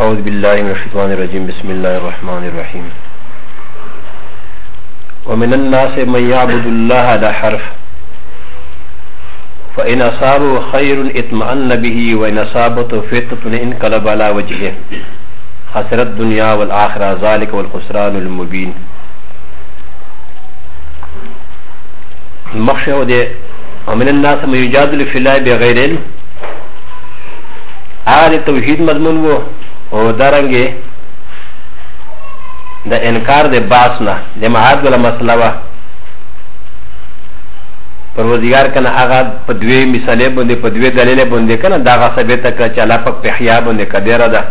أعوذ بالله من الشيطان الرجيم بسم الله الرحمن الرحيم ومن الناس من يعبد الله على حرف فإن أصابه خير اطمأن به وإن أصابته فتنة انقلب على وجهه خسر الدنيا والآخرة ذلك والخسران المبين المخشى ومن الناس من يجادل في الله بغير علم آل توحید مضمون وہ او دارنگے دا انکار دے باسنا دے معاد والا مسئلہ وا پروردگار کنا آغا پدوی مثالے بندے پدوی دلیلے بندے کنا داغا ثبیتا کنا چالا پک پحیا بندے کدیرہ دا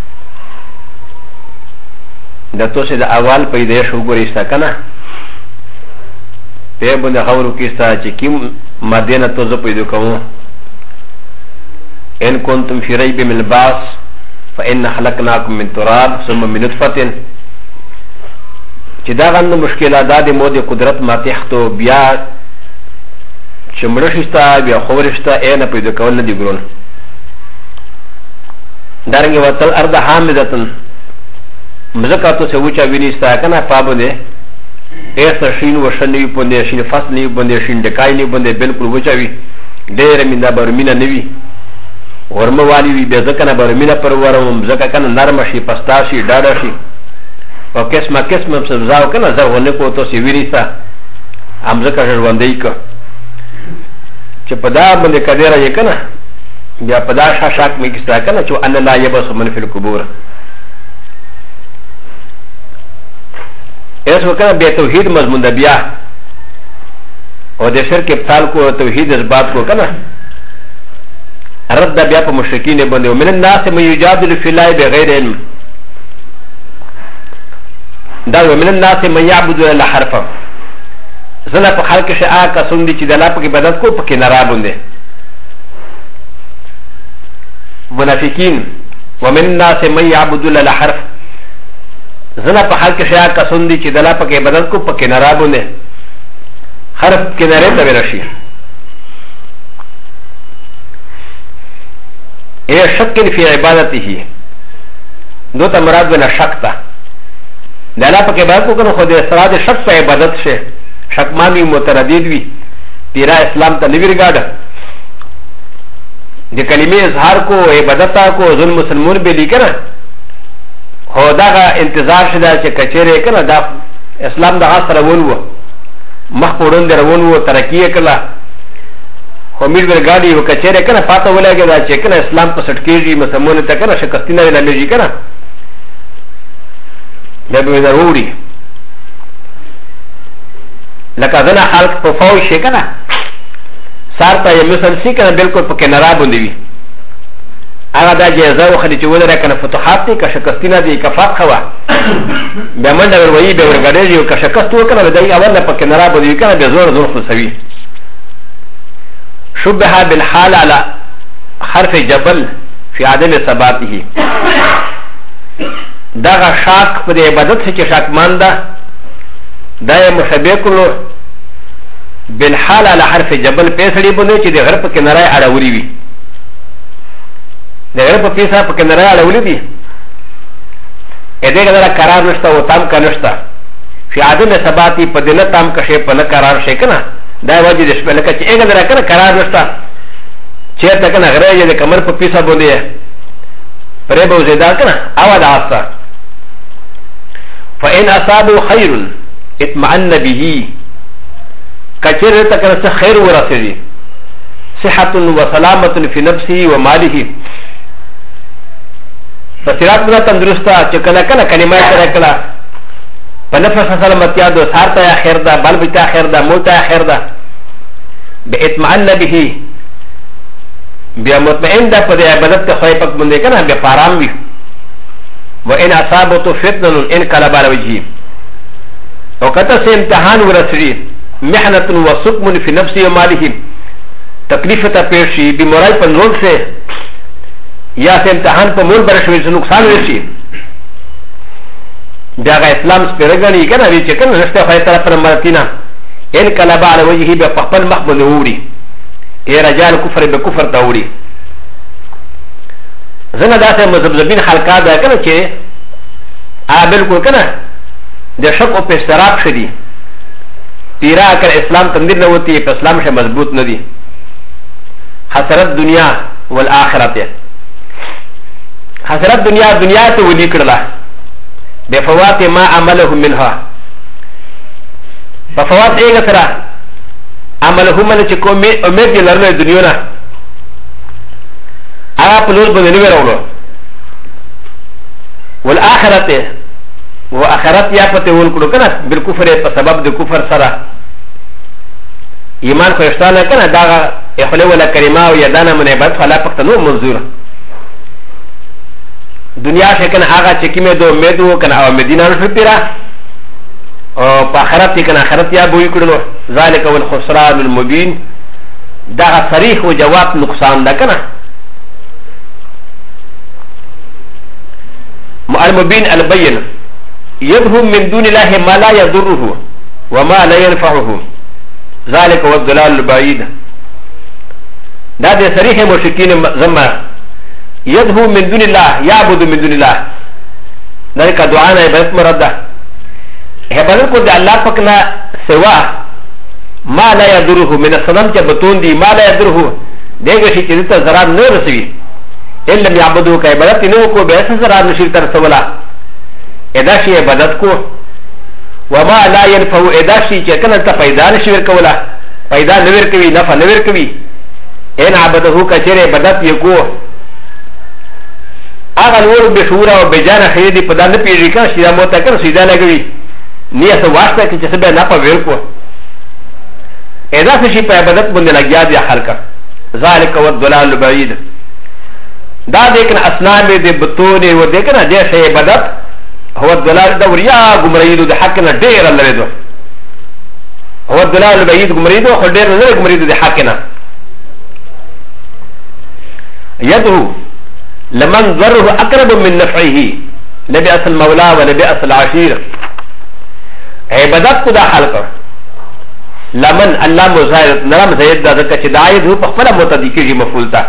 دا تو سے دا اول پیدایش ہوگوریستا کنا پہ بندے غورو کیستا چی کم مدینہ توزو پیدو کمو إن كنتم في ريب من البعث فإن خلقناكم من تراب ثم من نطفة چې دا غند مشکلات د مودې قدرت ما تحتو بیا چمړشتا بیا خورشتا نه پیدا کول نه دی ګرون دارنګ وتل ارض حامدتن مزکاتو سے وچا وینستا کنه پابونه ایس شین وشنی پوندې شین فصلی پوندې شین دکای نه پوندې بالکل وچاوي ډېر مینه برمینه نوي ورمه والی وی به ځکه برمینه پر ورم ځکه کنه نرم شي پستا شي ډاډه شي او قسمه قسمه سبزاو کنه زغونه کو تو سی ویریسا هم ځکه ژوندۍ کو چې په دا باندې کډیره یې کنه بیا په دا شاک می کیسه کنه چې ان لا یبس من فی القبور ایس وکړه به توحید مضمون د بیا او د شرک ابطال کو توحید اثبات کو کنه رد بیا په مشرکین باندې ومن الناس من یجادل فی الله بغیر علم دا ومن الناس من یعبد الله حرفا زنه په خلق شاء کا سندي چې د الله په عبادت کو پکې نه را باندې منافقین ومن الناس من یعبد الله حرف زنه په خلق شاء کا سندي چې د الله په عبادت کو پکې نه را باندې حرف کې نه رته ورشي اے شک فی عبادته دو تا مراد بنا شک تا دالا پا که باید کو کنو خود اسراد شک پا عبادت شه شک مانی متردید وی پیرا اسلام تا نویر گاڑا دی کلمه اظهار کو عبادتا کو ظلم مسلمون بیلی کنا خو دا انتظار شده چه کچره کنا دا اسلام دا غاست روون و مخ پورون دی روون و ترکیه کلا امید ورګاډي او کچېره کنه پاته ولګي دا چې کنه اسلام په سټکیږي مسلمان ته کنه شکستینه لږی کنه دا به ضروري لکه ځنه خلق په فوج شي کنه سارته یې مثال سي کنه بالکل په کنارا باندې وي هغه دا جزا او خدي چې ولر کنه فتوحات دي که شکستینه دي کفات خوا به منډه وروي به ورګاډي او که شکست وکنه دای اول په کنارا باندې کنه به زور زور خصوي شبه بالحال على حرف جبل في عدم ثباته دغه شاک په عبادت کې شاکمان ده دا مشابه کولو بالحال على حرف جبل پیسړي باندې چې د غرب په کنارای اړولې وي د غرب په پیسه په کنارای اړولې دي اې دغه دا قرار نشته او تام کا نشته في عدم ثباتی په دنه تام کا شی په نه قرار شي کنه دا وجه د شپه لکه چې اګه درا کنه قرار نشته چیرته کنه غره یې د کمر په پیسه باندې پرې به زیاده کنه اوا دا اسا فإن أصابه خير اطمأن به كثير تكن خير ورثه صحة وسلامة في نفسه وماله فسرات من تندرستا چکلا کلا کلمات کرکلا فنفس سلامتیا دو سارتا یا خیر دا بلبتا خیر دا موتا خیر دا باطمئن به بیا مطمئن دا پا دی عبادت کا خواهی پک بنده کنا بیا پارام بی و ان اصابتو فتنن ان قلب على وجهه وقتا سے امتحان ورسری محنت و سقم فی نفسی و ماله تکلیف تا پیشی بیمورائی پر نول سے یا سے امتحان پر مول برشوی سے نقصان رسی بیا اسلام سپیرگانی کنا وی چکن رشتے خواهی طرف پر مرتینا ان قلب على وجهه بیا پخپل مخبن اوری اے رجال کفر بکفر تاوری زنه داسې مذبذبین حلقه ده کنه چې بالکل کنه د شک او په استراب شدي پیرا کر اسلام تندیر نه وتی په اسلام شه مضبوط نه دي حسرت دنیا والآخرت حسرت دنیا ته ولي کړله بفوات ما عمله منها بفوات ایګه سره عمله من چې کوم امید یې لرله دنیا نه هغه په لور باندې نه راوړو والآخرت واخرت یا پته ول کړو کنه بالکفر په سبب د کفر سره ایمان خو اشتانه کنه دا اخله ولا کلمه او یدانه من عبادت فلا پخته نو منظور دنیا شکنه هغه چې کیمه دو امیدو کنه او مدینه نشو پیرا او په آخرت کنه آخرت یا بوې کړو ذالک والخسران المبین دا صریح او جواب نقصان ده کنه المبين البين يدهم من دون الله ما لا يضره وما لا ينفعه ذلك هو الضلال البعيد دا د صريح مشركين زما يدهم من دون الله يعبد من دون الله ذلك دعانا عبادت مرده عبادت کو د الله پکنا سوا ما لا يضره من الصنم جبتون دي ما لا يضره دغه شي چې ته zarar نه رسوي ان لم يعبدوا كعبادت نو کو به zarar نشي تر سولا ادا شي عبادت کو وما لا ينفع ادا شي چې کنه ته پیدا نشي ورکولا پیدا نه ورکوي نفع نه ورکوي ان عبده کچره عبادت یې کو هغه نور به شعور او بجانه خیدی په دانه پیږي کنه چې دا موته کنه سیدا لګوي نیت واسطه کې چې سبه نه په ورکو ادا شي په عبادت باندې لګیا دي خلک ذالک والضلال البعید دا دیکن اسنام دے بطونے و دیکن جیسے عبادت هو الدلال دور یا گمرائیدو دے حقنا دیر اللہ ردو هو الدلال بعید گمرائیدو خود دیر اللہ گمرائیدو دے حقنا یدو لمن ضره اقرب من نفعه لبئس المولا و لبئس العشیر عبادت کو دا حلق لمن اللہ مظاہرت نرم زید دا ذکر چی دائید ہو پخفلا متدیکی جی مفولتا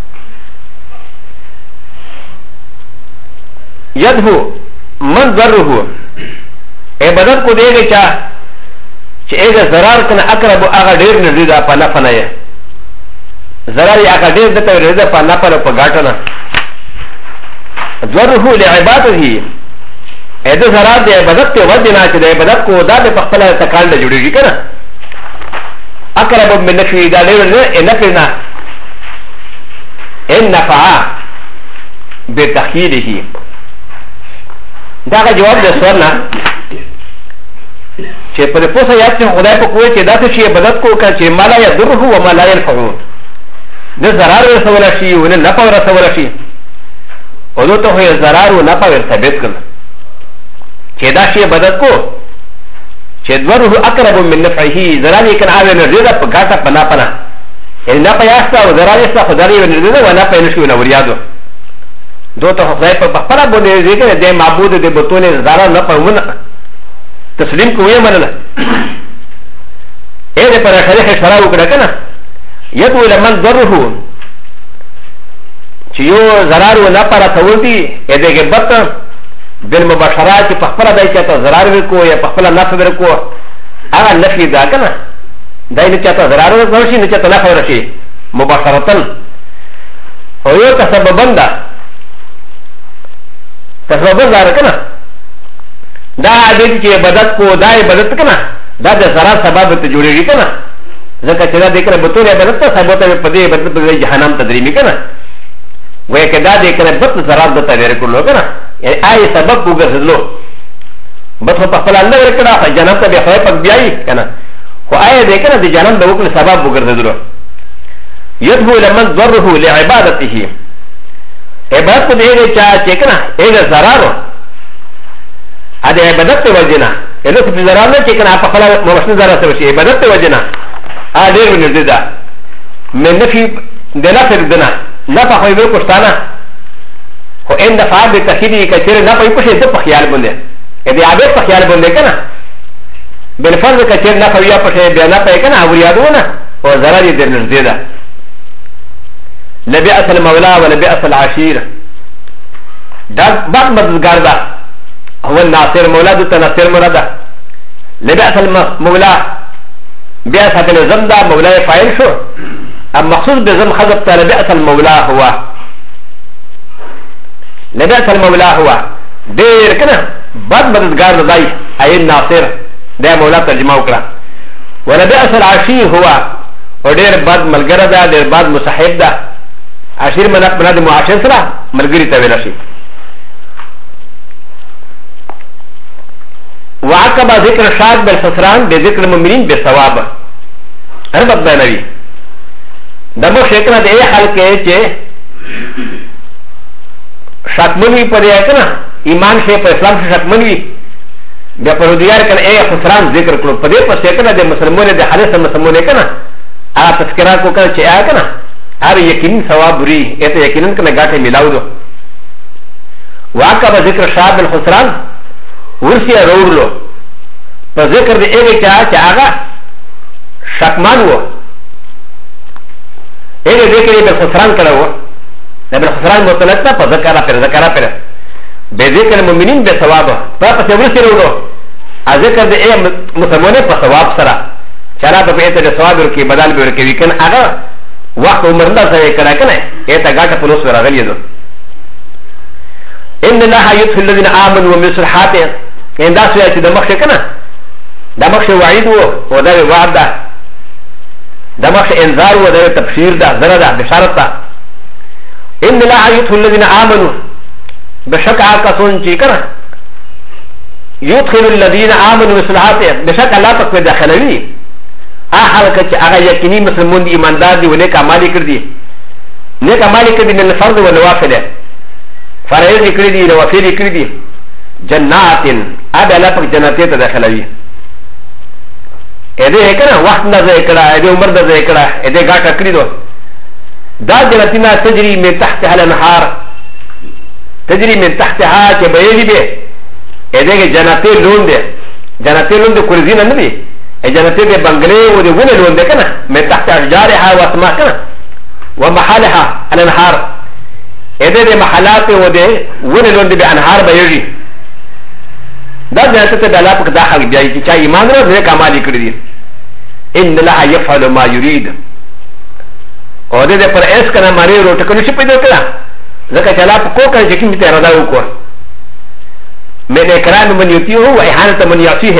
يدهو من ضره عبادت کو دے گا چا ایگا ضرار کنا اقرب آغا دیر نرزیدہ پا نفنا ہے ضراری آغا دیر دتا نرزیدہ پا نفنا پا گاٹنا ضره لعبادت ہی ایدہ ضرار دے عبادت تے ودنا چا دے عبادت کو دا دے پخپلا تکان دا جوڑی گی کنا اقرب من نفعی دا دیر نفعنا ان نفعا بتخییره دا جواب د سوال نه چې په دې پوسه یاد چې خدای په کوی چې دا څه شی عبادت کو کړي چې مالا یا ضره او مالا ينفعو د zarar رسول شي او نه نفع رسول شي او نو ته هي zarar او نفع ثابت کړ چې دا شی عبادت کو چې ضره اقرب من نفعه zarar یې کنه اوی نه زیاده په ګټه پنا پنا یعنی نه پیاستا او zarar یې څه خدای یې نه نه نه پېنه شو نه وریادو دو ته خدای په خپل باندې ذکر د معبود د بتونه زارا نه پونه تسلیم کوی منله اې د پر خلیخ شرع وکړه کنه یدو لمن ضره چې یو zarar و نه پر تولدي اې دغه بت بالمباشرات په خپل دای چې ته zarar ورکو یا په خپل نفع ورکو هغه نفي دا کنه دای نه چې ته zarar ورشي نه چې ته نفع ورشي مباشرتن او یو تسببن ده تسبب زار کنه دا عادت چې عبادت کو دا عبادت کنه دا د zarar سبب ته جوړیږي کنه ځکه چې دا د کنه بتوره عبادت ته سبب ته په دې عبادت په جهنم تدریمي کنه وای کدا د کنه بت zarar د ته ورکړلو کنه یعنی آی سبب وګرځلو بت په خپل الله ورکړه په جنت ته به خو پک بیاي کنه خو آی د کنه د جنت د وکړ سبب وګرځلو يدهو لمن ضره لعبادته عبادت کو دیگه چه کنه ایگه ضرارو اده عبادت ته وجنا ایده سپی ضرار نه چه کنه اپا خلا موشن ضرار سوشی عبادت ته وجنا دیر ونرده ده من نفی ده نفر دنا نفا خوی بر کشتانا خو این دفعات ده تخیدی که چیر نفا یپشه ده پا خیال بنده ایده عبید پا خیال بنده کنه بالفرض که چیر نفا یپشه بیا نفا کنه اوریادو نه و ضراری در نرده ده لبئس المولى ولبئس العشير بعد مددگار دا هو الناصر مولا دو تناصر مولا دا لبعث المولا بعث الزم دا مولا فاعل شو ام مخصوص بزم خذب تا لبعث المولا هو لبعث المولا هو دیر کنا بعد مددگار دای ای الناصر دا مولا ترجمه وکړه ولبعث العشي هو ودير بعد ملګری دا دیر بعد مصاحب دا عشیر منات بنا د معاشر سره ملګری ته ویل شي وعقب ذكر شاد بالخسران بذكر المؤمنين بالثواب هذا بيانوي دمو شيكنا ده اي حال كه چه شاكمنوي پر يكنا ایمان شي پر اسلام شي شاكمنوي بیا پر دیار کنا اي خسران ذکر کړو په دې پر شيكنا ده مسلمانونه ده حارث مسلمانونه کنا ا تذکرہ کو کړه چې آ کنا هر یقین ثواب وري اته یقینا کنا غاټه ملاو دو وعقب ذكر شاد بالخسران ورسي رورلو په ذکر د ایګه چې هغه شکمان وو ایګه ذکر د خسران کړه وو د خسران مطلق ته په ذکر پر به ذکر المؤمنین به ثواب په څه ورسي رورلو ا ذکر د ای مسلمانه په ثواب سره چلا په ایته د ثواب ورکی بدل به ورکی کنه هغه وخت عمر نه ځای کړه کنه ایته غاټه په لوس راغلی دو ان الله يدخل الذين امنوا ومن الصالحات ان دا سوی چې د مخ کنه د مخ وعید وو دا وعد ده د مخ انذار وو دا تبشیر ده زره ده بشارت ده ان الله يدخل الذين امنوا بشکا کسون چې کنه يدخل الذين امنوا بالصالحات بشکا الله پاک داخلوي احل چې هغه یقیني مسلمان دي ایماندار دي ولې کمالي کړ دي نه کمالي کړ دي من فرض او نوافل فرائض کړ دي نوافل کړ دي جنات ابي الله پاک جناتي ته داخلوي اده کنه وخت نه ځای کړه اده عمر نه ځای کړه اده غاټه کړی دو دا جنتینا تجري من تحتها الانهار تجري من تحتها چې بيجي به اده جنتي لون دي جنتي لون د کورزین نه دي جنتي د بنگلې او د ونه لون دي کنه من تحت اشجارها واسما کنه ومحلها الانهار اده د محلات او د ونه لون دي به انهار بيجي دا جنت ته بلا پک داخل بیا چې چا ایمان ورو کمالي کړی دي ان الله يفعل ما يريد او دې پر اس کنه مری روټ کنه چې پیدا کړه ځکه چې الله په کو کوي چې کیمته اراده وکړ من اکرام من یتیه و اهانت من یعصیه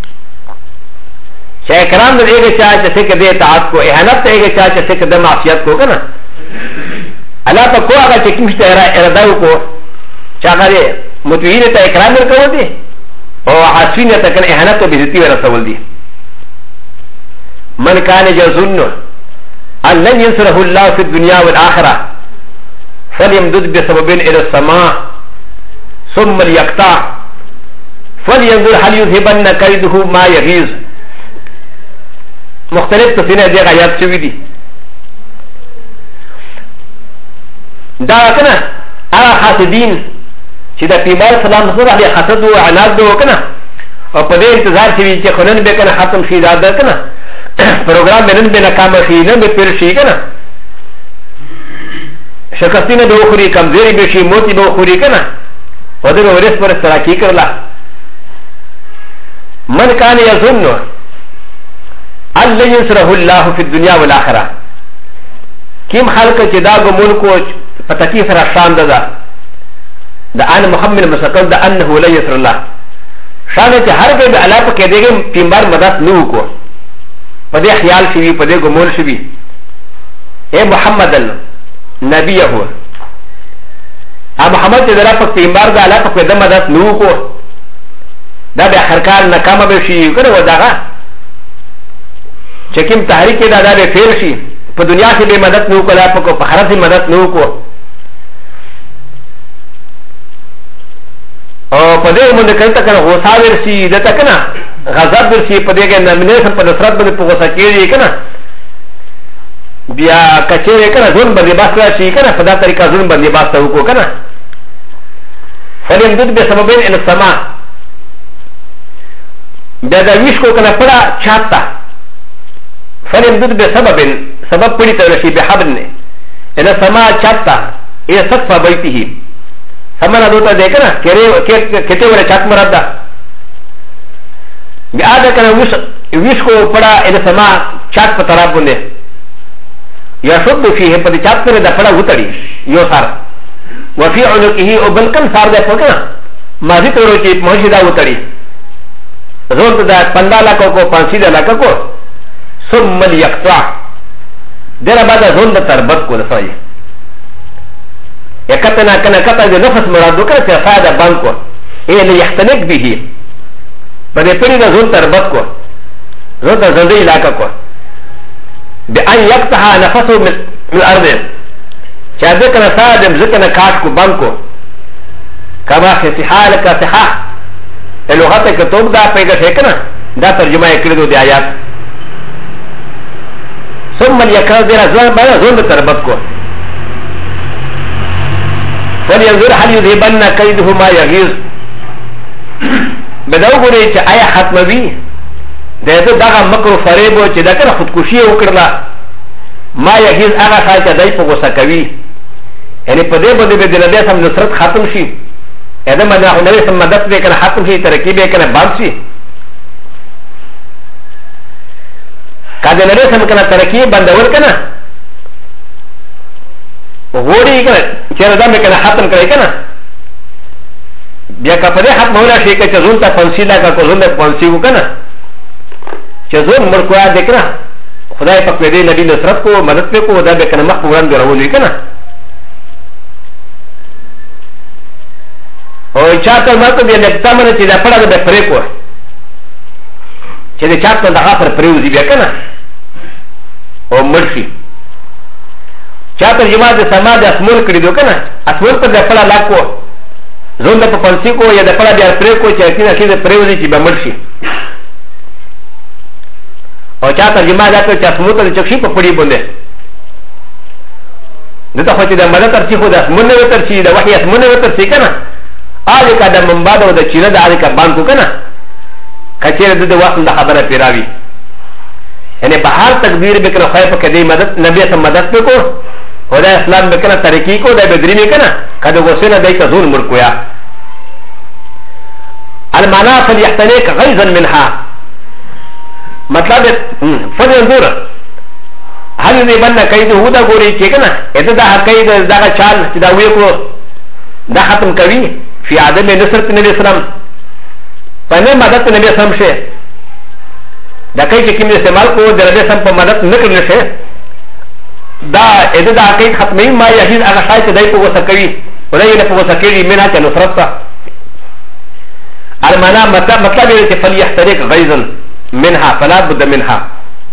چې اکرام دې کې چې څه دې اطاعت کو اهانت دې کې چې څه دې معصیت کو کنه الله په کو هغه چې کیمته اراده وکړ چې هغه متوین ته اکرام ورکو دي او عاصفين تكن اهانته بذتي ورسول دي من كان يظن ان لن ينصره الله في الدنيا والاخره فليمدد بسببين الى السماء ثم ليقطع فلينظر هل يذهبن كيده ما يغيظ مختلف تفسير دي آيات شوي دي دا كنا على حاسدين چې د پیغمبر سلام سره علی حسد او عناد دو کنه او په دې انتظار چې خنن به کنه ختم شي دا ده کنه پروګرام بنن به ناکام شي نه به پیر شي کنه شکستینه به خوري کمزوري به شي موتی به خوري کنه و دې ورس پر سره کی کړلا من کان یظن ان ينصره الله في الدنيا والاخره کیم خلق چې دا ګمون کو په تکلیف را شان ده دا ان محمد مسکن دا انه لا يسر الله شانه چې هر کې به الله په کې دغه پیغمبر مدد نه وکړو په دې خیال شي په دې ګمول شي اے محمد نبی هو ا محمد چې الله په پیغمبر دا الله په دې مدد نه وکړو دا به هرکار ناکام به شي کنه وداغه چې کوم تحریک دا به فیل شي په دنیا کې به مدد نه وکړه په آخرت کې مدد نه وکړو او په دې باندې کله کنه غوسه ورسي دته کنه غضب ورسي په دې کې نمنه سم په نصرت باندې په غوسه کېږي کنه بیا کچېره کنه ځون باندې باس راشي کنه په دا طریقه ځون باندې باس ته وکړو کنه فلیم دد به سببین ان السما بیا دا ویش کو کنه پړه چاته فلیم دد به سببین سبب پړی ته راشي به حبل نه ان السما چاته ای سقف بیته سمنا دوتا دے کنا کتے ورے چاک مراد دا بیا دا کنا ویش کو پڑا ادھا سما چاک پا طرف بندے یا شد فیه پا دی چاک پر دا پڑا وطڑی یو سار وفی عنقه او بلکن سار دا پکنا ماضی طورو چی محشی دا وطڑی زون دا پندا لکو کو پانسی دا لکو کو ثم الیقطع دیر بعد زون دا تربت کو دفعی یا کتنا کنا کتا دا نفس مرادو کنا چی سا دا بند کو اے لیحتنک بیهی پا دی پنی دا زون تربت کو زون دا زنده علاقہ کو بأن يقطع نفسه من الأرض چا ذکر سادم ذکر کاش کو بند کو کما خسحا لکا صحا لغت کتوب دا پیدا شکنا دا ترجمہ کردو دی آیات ثم یکر دینا زون بنا زون تربت کو فلینظر حل یذهبن کیده ما یغیظ بداو گوری چا آیا ختموی دا دو داغا مکر و فریبو چه دا کنا خودکشی وکرلا ما یغیز آغا خواهی چه دای پا غصه کوي یعنی پا دی بنده بی نبی سم نصرت ختم شی ایده من نبی سم مدد بی کنا ختم شی ترکی بی کنا باند شی که دی نبی سم کنا ترکی بندور کنا غوری کنا چه ردام بی کنا ختم کرای کنا بیا که پا دی ختم ہونا شی که چه زون تا پنسی لکا که زون تا پنسی کو کنا چه زون مرکویا دکنا خدای پاک ویدی نبی نصرت کو مدد پی کو دا بکنه مخ پوران دی رولوی کنه او چاہتا مرکو بیا لکتا منه چه دا پڑا دا پری کو چه دا چاہتا دا غافر پریوزی بیا کنه او مرشی چاہتا جماع دا سما دا اسمول کری دو کنه اسمول پر دا پڑا لاک کو زون دا پا پنسی کو یا دا پڑا بیا پری کو چه اکین اکی دا پریوزی چه بیا مرشی او چا ترجمه دا کړ چې اسمو ته چکشي په پړی باندې دته خو چې د مدد ترچی خو د اسمونه وترچی د وحی اسمونه وترچی کنه اځه کا د منباد او د چیرې د اځه کا باندې کنه کچېره د وخت د خبره پیراوي یعنی په هر تقدیر به کنه خای په کدی مدد نبی سم مدد کو او د اسلام به کنه طریقې کو د بدری می کنه کده وسنه دای کا زون مر کویا المانا فليحتنك غيظا منها مطلب فلینظر هل یذهبن کیده دا ګوري چې کنه اته دا کید دا چال چې دا وی کو دا ختم کوي فی عدم نصرت نبی اسلام پنه مدد نبی اسلام شه دا کوي چې کوم استعمال کو د نبی اسلام په مدد نه کړل شه دا اته دا کید ختمي ما یحیز هغه شای چې دای په وسه کوي ولای نه په وسه کوي مینا چې نصرت تا المانا مطلب یې چې فلیحترق غیظا منها فلا بد منها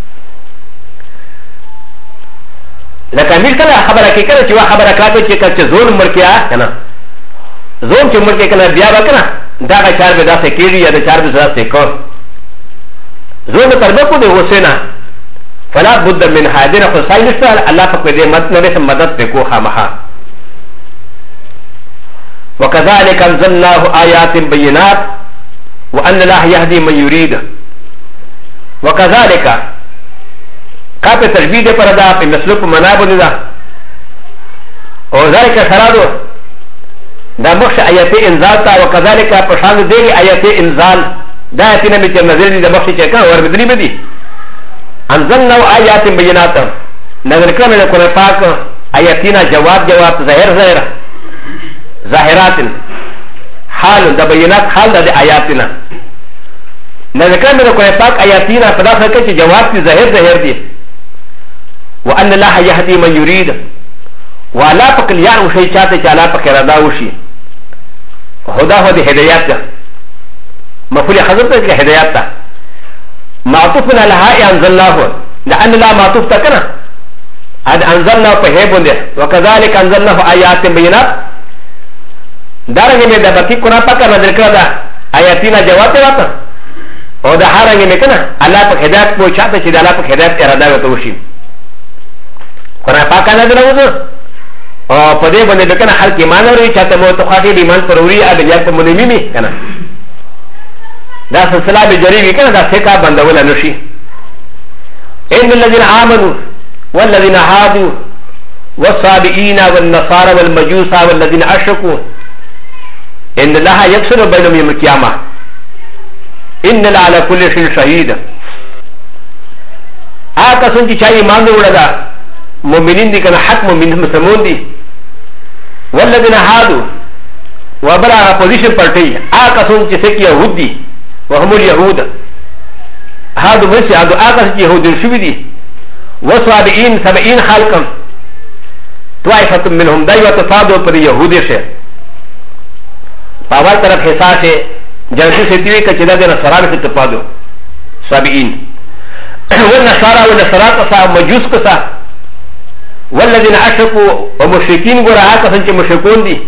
لکه میر کله خبره کې کله چې وا خبره کاته چې کله زون مرکیا کنه زون چې مرکیا کنه بیا وکنه دا کا چار به داسې کیږي یا د چار به داسې کو زون تربه کو د حسینا فلا بد منها دین خو ساينس الله پاک دې مدد مدد په کو خامخا وكذلك انزلناه آيات بينات وان الله يهدي من يريد وكذلك كاپ تجوید پر دا په مسلوب منابو دا او ذلك شرادو دا مخش آیات انزال تا وكذلك پرشان دیگی آیات انزال دا آیاتینا بیچر نظر دی دا مخش چکا ور بدنی بدی انزلنا آیات بینات نظر کرم دا قرآن پاک آیاتینا جواب ظاهر ظاهرات حال دا بینات حال دا آیاتینا نذكر من القرآن پاک آیاتینا فدا فکر چه جواب تی ظاهر دی وان الله يهدي من يريد ولا پاک لیان وشی چاہتے چه اللہ پاک ارادا وشی خدا ہو دی ہدایات تا مفعول حضرت تا ہدایات تا معطوف من لها انزلناه دا ان الله معطوف تا کنا اد انزلناه پا ہے بندے وكذلك انزلناه آیات بینات دارنگی میں دا باقی قرآن پاک نظر کرده آیاتینا جواب تا او دا هرنگی میکنه الله پاک هدایت کو چاہتا چه دا الله پاک هدایت اراده وطا وشی قرآن پاک نظر وزو او پا ده بنده بکنه حلق ایمان وری چاہتا موتخاقی ایمان پر وری آدلیات پا منیمی می کنه دا سلسله بجریبی کنه دا سکا بنده ولا نشی ان الذين آمنوا والذين هادوا والصابئين والنصارى والمجوس والذين اشركوا ان الله يفصل بينهم يوم القيامه ان الله على كل شيء شهيد آكا سنجي چاہی ایمان دے وڑا دا مومنین دی کنا حق مومن مسلمون دی والذین هادو وبرا اپوزیشن پارٹی آکا سنجی سکی یہود دی وهم اليهود هادو مرسی هادو آکا سنجی یهود شوی دی وصابئین 70 خالقم طائفت منهم دایو تفادو پر یهودی سے پاول طرف حساس جنسی سے تیوی کچلا دے نصران سے تفادو صابئین والنصارى والنصارى كسا مجوس كسا والذين اشركوا ومشركين غرا كسا مشركون دي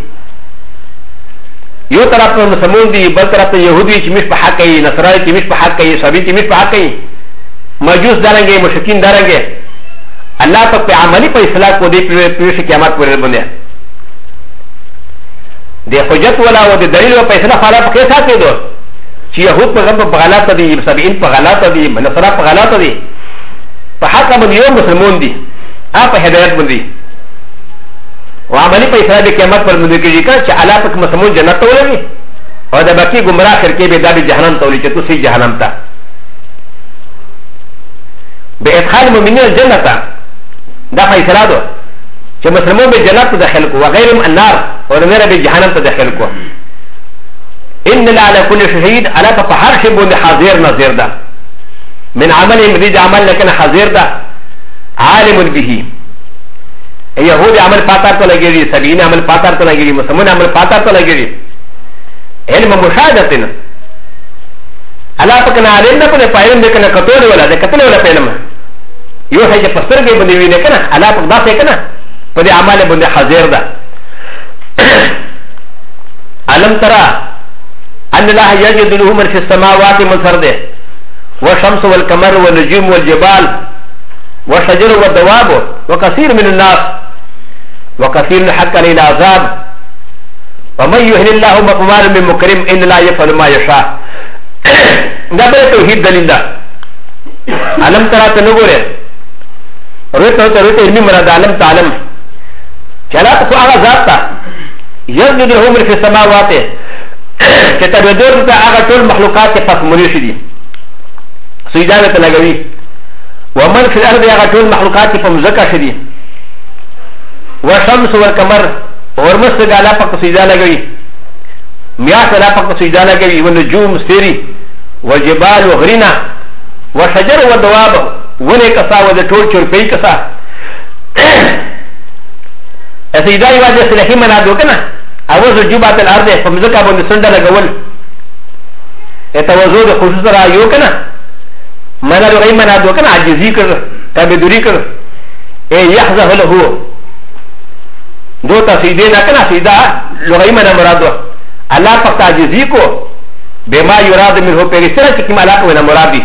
يو طرف مسلمون دي بل طرف يهودي چې مش په حق کوي نصراني چې مش په حق کوي صابئين چې مش په حق کوي مجوس دارنګي مشرکین دارنګي الله پاک په عملی په اصلاح کو دی په قیامت پر باندې د حجت ولا او د دلیل په اصلاح حاله په کې ساتي دو چې يهود په غلط غلط دي صابئين په غلط دي نصارا په غلط دي په حق باندې یو مسلمون دي په هدایت باندې او عملی په اصلاح د قیامت پر باندې کېږي چې الله پاک مسلمون جنت ته ولوي او د باقي گمراه فرقې به د جهنم ته ولي چې تو سي جهنم ته بادخال المؤمنين الجنه دا فیصله ده چې مسلمون به جنت ته داخل کو وغيرهم النار او نه به جهنم ته داخل کو ان الله على كل شهيد على فحر شيء بند حاضر ناظر ده من عمل مريد عمل لكن حاضر ده عالم به يهود عمل پاتار تو لگیری سبین عمل پاتار تو لگیری مسلمان عمل پاتار تو لگیری علم مشاهدتنا الله پاک نه علم نه په پایلم دکنه کتول ولا ده کتل ولا پایلم یو هي چې پستر کې باندې ویني کنه الله پاک دا څه کنه په دې عمل باندې حاضر ده علم ترى ان الله يجد له من في السماوات من سرده والشمس والقمر والنجوم والجبال والشجر والدواب وكثير من الناس وكثير حق عليه العذاب ومن يهن الله مقمار من مكرم ان لا يفعل ما يشاء ده توحيد دليل ده علم ترى تنغوره رويت علمي مراد علم تعلم چلا تو هغه ذات ته يجد له من في السماوات چې تبدور ته هغه ټول مخلوقات په پسمونی شي دي سجده ته لګوي ومن في الارض هغه ټول مخلوقات په مزکه شي دي والشمس والقمر ورمس د الله په سجده لګوي میاس الله په سجده لګوي ونجوم سيري وجبال وغرينا وشجر ودواب ونه کسا و د ټول چرپي کسا سجده یې واجب صلاحي منا دو کنه اوز جوبات الارض فمزكا بند سندا لغول اتوزو د خصوص را یو کنه منا رغی منا دو کنه عجزی کر تبدوری کر اے یحزه له دو تسیدے نہ کنه سیدا لغی منا مراد الله پاک عجزی کو بما یراد منه پیغسرا کی مالا کو نہ مرادی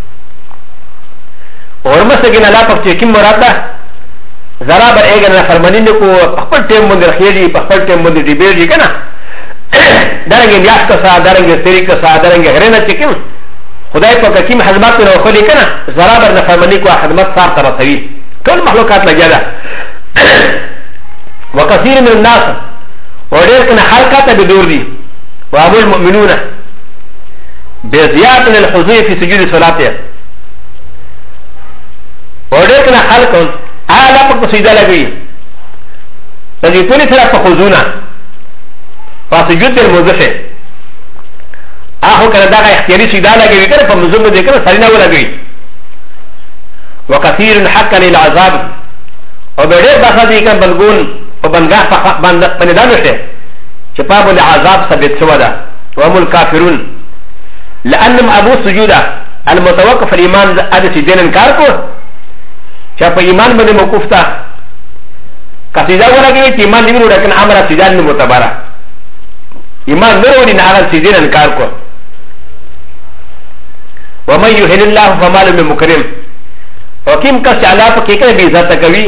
اور مسگن الله پاک کی مراد ده ذرا بر اگر فرمانی کو خپل ټیم باندې خېری په خپل ټیم باندې دی بیرږي کنه درنګ میاش کا سا درنګ سری کا سا درنګ غرنه چکم خدای په حکیم حضرت نو خلی کنه ذرا بر فرمانی کو خدمت صار تر سوي ټول مخلوقات لګیا ده وكثير من الناس ودير کنه حرکات به دور دي وابو المؤمنون بزياده الحضور في سجود صلاته ودير کنه خلق هذا پاک سجده لگوی تجی تولی سر پخوزونا فاسجود در موزشه آخو کنه داغا اختیاری سجده لگوی کنه پا مزم ده کنه سریناو لگوی وکثیر حقا للعذاب و بیدیر باسا دی کن بلگون و بنگاه بندانوشه چه پا بند عذاب ثبت شو ده وهم الكافرون لأنم ابو سجوده المتوقف الایمان ادی سجدین انکار کو چا په ایمان باندې موقوف تا کسیدا ورګي چې ایمان نیولو لکه امر سیدان نو معتبره ایمان نه وړي نه هغه سیدین انکار کو ومن يهن الله فما له من مكرم وكم کس الله په کې کې به عزت کوي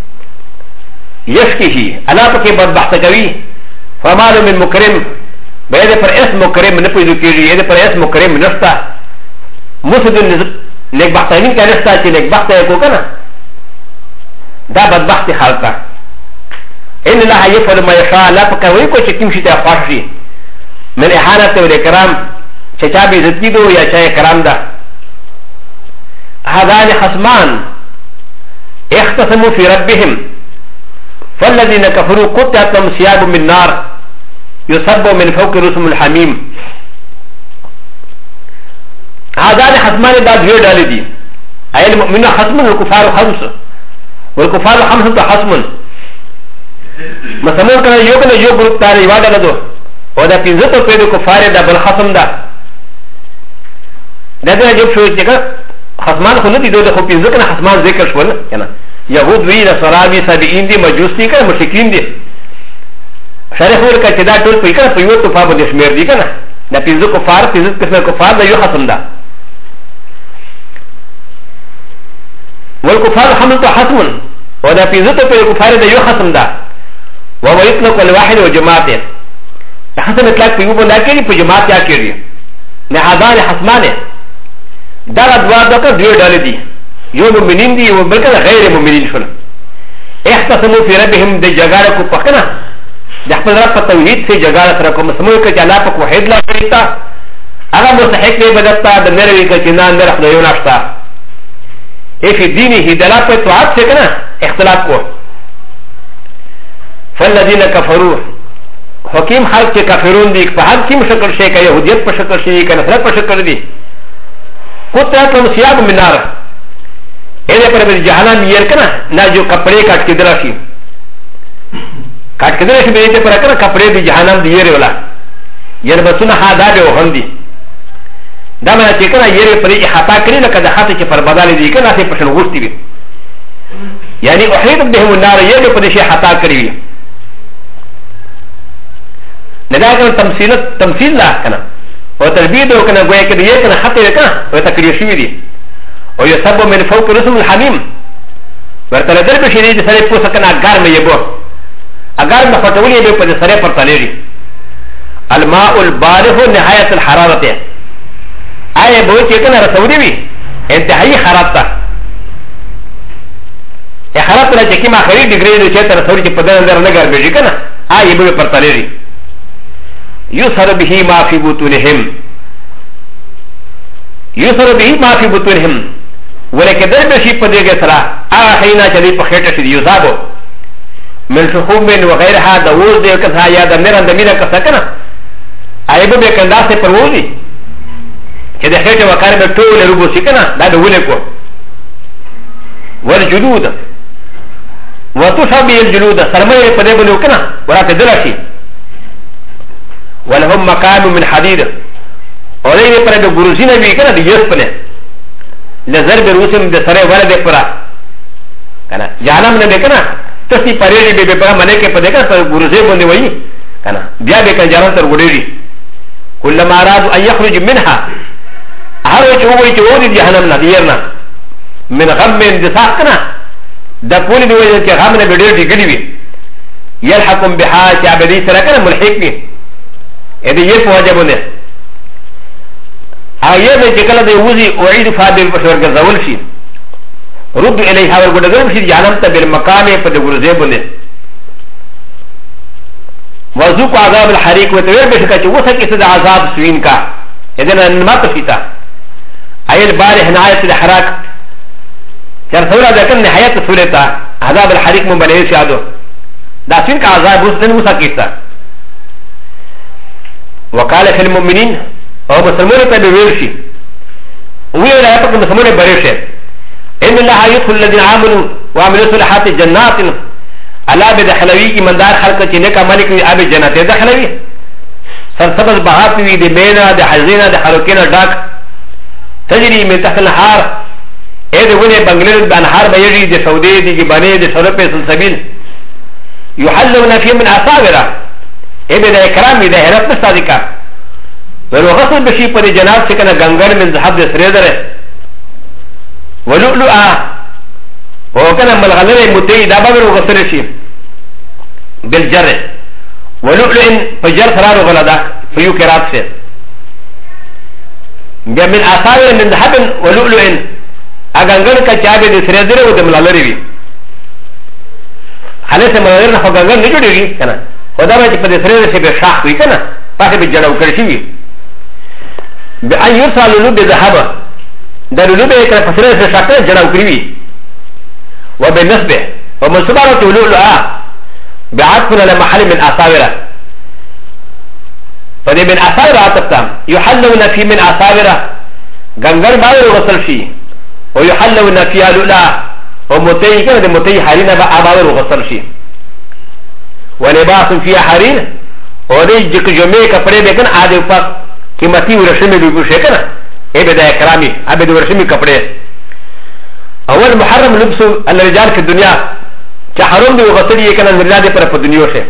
يشکي الله په کې بدبخت کوي فما له من مكرم به دې پر اسم مكرم نه پېژو کېږي دې پر اسم مكرم نشتا مسدن نیک بختین کې نشتا چې نیک بخت کو کنه دا بدبخت خالقه ان الله يفعل ما يشاء لا فكوي کو چې کوم شي ته خواشي من احانه والاكرام چچا بي عزت دو يا چا اكرام ده هذان خصمان اختصموا في ربهم فالذين كفروا قطعت لهم ثياب من نار يصب من فوق رسم الحميم هذان خصمان دا دوی ډالې دي اي المؤمنون خصم والكفار خمس والكفار خمسه خصم مسمون کنه یو ګروپ تار یو ډله دو او دا پنځه ته په کفار دا بل خصم ده دا دا جواب شو چې خصمان خو نه دي دوی خو پنځه کنه خصمان ذکر شول کنه يهود وی نصارى سابعين دي مجوس دي کنه مشرکین دي شرح ورکړه چې دا ټول په کنه په یو طوفان باندې شمیر دي کنه دا پنځه کفار پنځه قسمه کفار دا یو خصم ده والكفار حملت حسم ودا في ذات الكفار ده يخصم ده وهو يطلق الواحد وجماعته حسن اطلاق في يوم لكن في جماعه يا كيري نهادان حسمانه ده ادوار ده كدو دال دي يوم مؤمنين دي وبلكه غير مؤمنين شنو اختصموا في ربهم ده جگاره کو پکنا ده خپل رب په توحید سے جگاره سره کو مسمو کې جلا پک وحید لا کړتا هغه مستحق نه بدتا د نروي کې نه اندر خدایو ناشتا في دينه دلالة طاعت سے کنا اختلاف کو فالذين كفروا حكيم حال کے کافرون دی فحد کیم شکل شے کا یہودیت پر شکل شے کا نصرت پر شکل دی قطعت لهم ثياب من نار ایدے پر جہنم یہ کنا نہ جو کپڑے کاٹ کے دراشی بیتے پر کنا کپڑے دی جہنم دی یہ ولا یہ بسنا ہادا دے وہن دی دا مانا چه کنا یره پر احاطا کری لکه دا خاطه چه پر بدالی دی کنا سی پشن غوشتی بی یعنی احیط بهم النار یره پر شی احاطا کری بی ندا کنا تمثیل لا کنا و تربیه دو کنا گویا که دیه کنا خطه دی کنا و تکریه شوی دی و یصب من فوق رسم الحمیم ورطل در بشی دی سره پوسا کنا اگار میں یبو اگار میں فتولی یبو پر سره پر تلیری الماء البارح نهایت الحرارت آیا بہت چیکن رسولی بھی انتہائی خراب تا یہ خراب تا چکی ما خرید ڈگری دو چیتا رسولی چی پدر اندر نگر بیجی کنا آیا بہت پر تلیری یسر بہی ما فی بطونہم ولیکن در بشی پدر گے سرا آغا خینا چلی پا خیٹا شدی یوزابو من شخوم من وغیرها دوز دے کسا یا در میران دمینا کسا کنا آیا بہت کنداز سے پروزی چې د خېټه وکړ به ټول روبو سکنه دا به ولې کو والجلود وتشبه الجلود سرمایه په دې باندې وکنه ورته دلاشي ولهم مقام من حديد اورې پر د ګروزینه وی کنه د یس پنه لزر به روسم د سره ولده پرا کنه جانم نه کنه تسی پرېړي به په منه کې په دې کنه ګروزې باندې وایي کنه بیا به کنه جانم تر وړي كلما ارادوا ان يخرج منها هر وجه هو يجود جهنم نذيرنا من غم من دساقنا دا پولی دی وجه کہ غم نے بڑے ڈگڑی وی يلحقم بها تعبدي سرکنا ملحق وی ادی یہ فوجب نے ایه میں چکل دی وزی اعيد فاضل بشور گزول شي رد الیها ورگدگم شي جهنم ته بالمقام پر گرزے بنے وذوق عذاب الحريق وتویر بشکا چ وسه کس عذاب سوین کا اذن ما تفیتا اي البارح نهايه الحراك چرثورا ذكر نهايه سورتا عذاب الحريق من بني سيادو داسين کا عذاب مسلم موسى کیتا وقال في المؤمنين او مسلمون تبويرشي ويلا يفك مسلمون بريشه ان الله يدخل الذين امنوا وعملوا الصالحات جنات الا بدخلوي من دار خلق چنه کا مالک ابي جنات دخلوي سرسبز بهات وی دی بینا دی حزینا دی حرکینا ڈاک تجری من تحت النهار اے دی ونی بنگلر بانهار بیجی دی سودی دی جبانی دی سرپی سلسبیل یحلون فی من اصابرا اے بی دی اکرام دی حیرت نستا دی کا ولو غسل بشی پر جناب سکنا گنگر من زحب دی سریدر ولؤلؤا وکنا ملغلر متی دابا من غسل شی بالجر ولؤلؤ فجر سرار غلدا فيو كرات سے من آثار من ذهب ولؤلؤ اغنگن کا چابے دے سریدر و دے ملالری وی خالص ملالر نہ گنگن نہیں جڑی کنا خدا میں پدے سریدر سے بے شاخ ہوئی کنا پاتې به جړاو کړی شي بأن يرسل لولو بذهب دا لولو به کله فسره سره شاته جړاو کړی وي وبالنسبه ومنصوبه لولو بعطف على محل من اثاوره فدي من اثاوره عطفتا يحلون في من اثاوره غنغر باور وصل شي ويحلون فيها لولا ومتي كده متي حرين باور وصل شي ولباس فيها حرين ودي جك جمعه کپڑے بكن عادي فق قيمتي ورشمي بيبو شكنا اي بدا اكرامي ابد ورشمي کپڑے اول محرم لبس الرجال في الدنيا كحرم دي وغسل كان الرجال دي پر الدنيا سے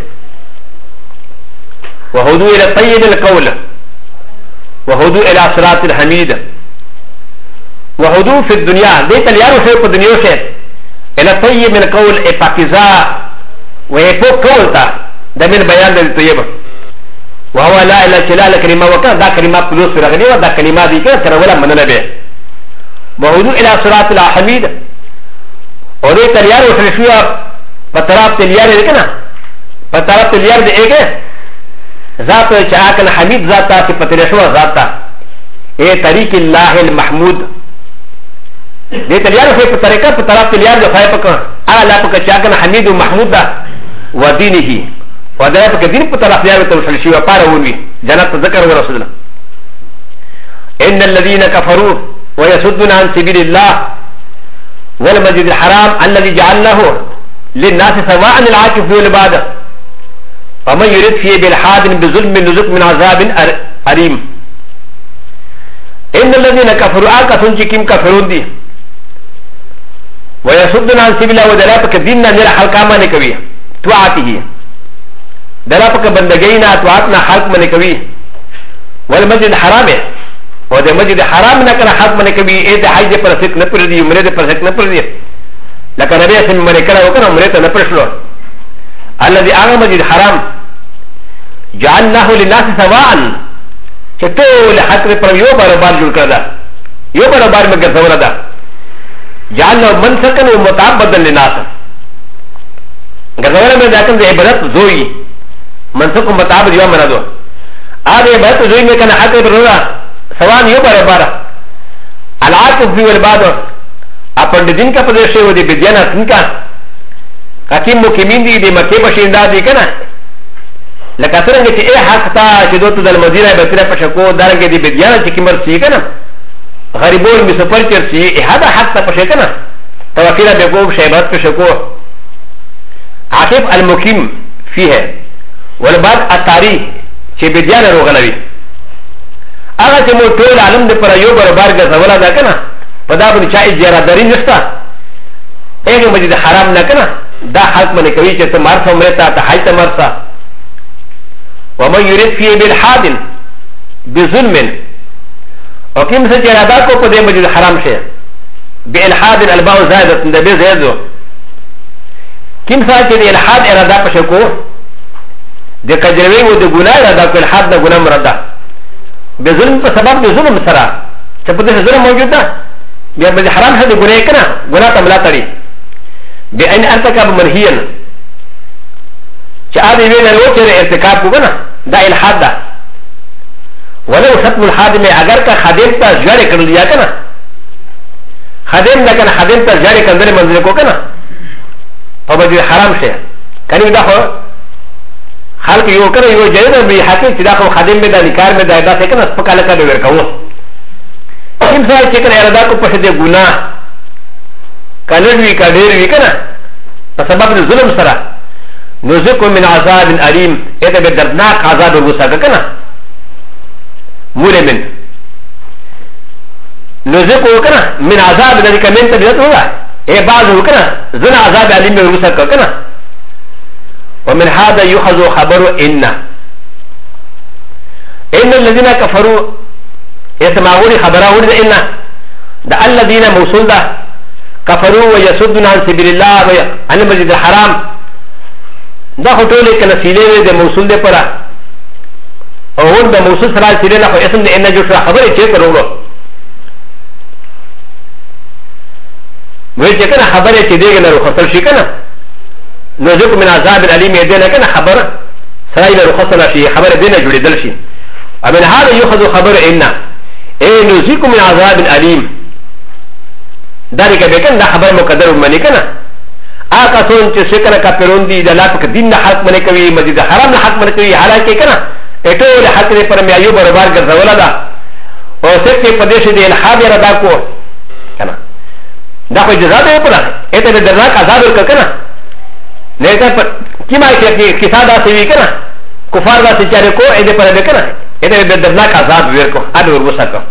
وهدوا الى طيب القول وهدوا الى صراط الحميد وهدوا في الدنيا دي تليارو سے پر الدنيا سے الى طيب القول افاقزا ويفوق قول تا ده من بيان الطيب وهو لا اله الا الله كلمه وكان دا كلمه بلوس رغني ودا كلمه دي كده ترى من نبي وهدوا الى صراط الحميد ودي تليارو سے شو پتراب تلیار ہے کنا پتراب تلیار دے ایک ذات چاکن حمید ذاتا کہ پترشوا ذاتا اے طریق اللہ المحمود دے تلیار ہے طریقہ پتراب تلیار جو خائے پکا اعلی پکا چاکن حمید و محمود دا و دینہ و دا پکا دین پتراب تلیار تو شلشی و پاراونوی جنت ذکر و رسول اللہ ان الذين كفروا ويصدون عن سبيل الله والمسجد الحرام الذي جعلناه للناس سواء العاكف والعبادة ومن يريد فيه بالحاد بظلم نزق من عذاب أليم إن الذين كفروا آكسون كم كفرون دي ويصدون عن سبيل الله ودلابك ديننا نرى حلقا ما نكوي توعاته دلابك بندقينا توعاتنا حلق ما نكوي والمسجد الحرام وده مسجد الحرام نكنا حلق ما نكوي إيه ده حيث پرسك نپر دي ومرد پرسك نپر دي لكن نبي اسم مريكا وكان مريتا نپرشلو الذي آغا مسجد الحرام جعلناه للناس سواء چتو لحق پر يو برابر جوړ کړه يو برابر مگر زوره ده جعلنا منسكن ومتعبدا للناس غزوره میں ذاکن دے عبادت زوئی منسک متعبد یو مرادو آدھے عبادت زوئی میں کنا حق پر رولا سواء يو برابر العاقب في والبعض اپن دین کا پدیش ہے وہ دی بدیانا سن کا حکیم مکمین دی دی مکہ بشیندہ دی کنا لکہ سرنگے چی اے حق تا چی دو تو دل مزیرہ بسیرہ پشکو دارنگے دی بدیانا چی کمر سی کنا غریبون می سفر چر سی احادا حق تا پشے کنا توفیرہ بگوب شیبات پشکو عاقب المکیم فی ہے والبعد اتاری چی بدیانا رو غلوی آغا چی مو طول علم دی پر یو بربار گزولا دا کنا پدا بن چا اجاره داری نشتا ایک مسجد حرام نہ کنا دا حق من کوي چې تمارسا مرتا ته حج تمارسا ومن يريد فيه بالحاد بظلم او کوم څه چې اراده کو په دې مسجد حرام شه بالحاد الباء زائده د به زیادو کوم څه چې الحاد اراده پښه کو د کجروي او د ګناه اراده کو الحاد د ګناه مردا بظلم په سبب د ظلم سره چې په دې ظلم موجود ده بیا به حرام شه د ګناه کنه ګناه ته ملا تړي بأن ارتكب منهيا چې اده ویل ورو چې ارتکاب وکنه دا الحاد ده ولو ختم الحادم اگر کا خادم ته جاری کړل یا کنه خادم ده کنه خادم ته جاری کړل منځ کو کنه په وجه حرام شه کني دا خو خلق یو کنه یو جایز به حقیقت چې دا خو خادم به د نکار به دا څه کنه سپکاله کړي ورکاو کوم ځای چې کنه اراده کو په دې ګناه کلوی کډیر وی کنه په سبب د ظلم سره نذق من عذاب الیم اته به دردناک عذاب ورسره کنه مولمن نذق کنه من عذاب ذلك من تبعت هو اے بعض کنه زنا عذاب الیم ورسره کنه ومن هذا يؤخذ خبر ان الذين كفروا يسمعون خبرهم ان ده الذين موصول ده كفروا ويصدون عن سبيل الله عن المسجد الحرام دا خطوله كنا سيله ده موصول ده پرا اور ده موصول سره سيله له اسم ده ان جو خبر چه کرو وی چې کنه خبره چې دیګ نه خطر شي کنه نو ځکه من عذاب العلیم دې نه کنه خبر سراي رخصنا شيء خبر دينا جوري دلشي ومن هذا يؤخذ خبر إن إيه نزيكم من عذاب أليم ذلك بكن ده خبر مقدر مني كنا آكا سون تشكنا كابرون دي دلالك دين حق مني كوي مزيد حرام حق مني كوي حالك كنا اتو لحق دي پر ميايو بربار گرزولا دا او سكتي پديش دي الحاب يردا کو كنا دا خو جزا ده پدا اته درناک عذاب ورک کنا نیتا کیما کی کسا دا سوي کنا کفار دا سچاره کو اته پر به کنا اته درناک عذاب ورکو اد ور وسکو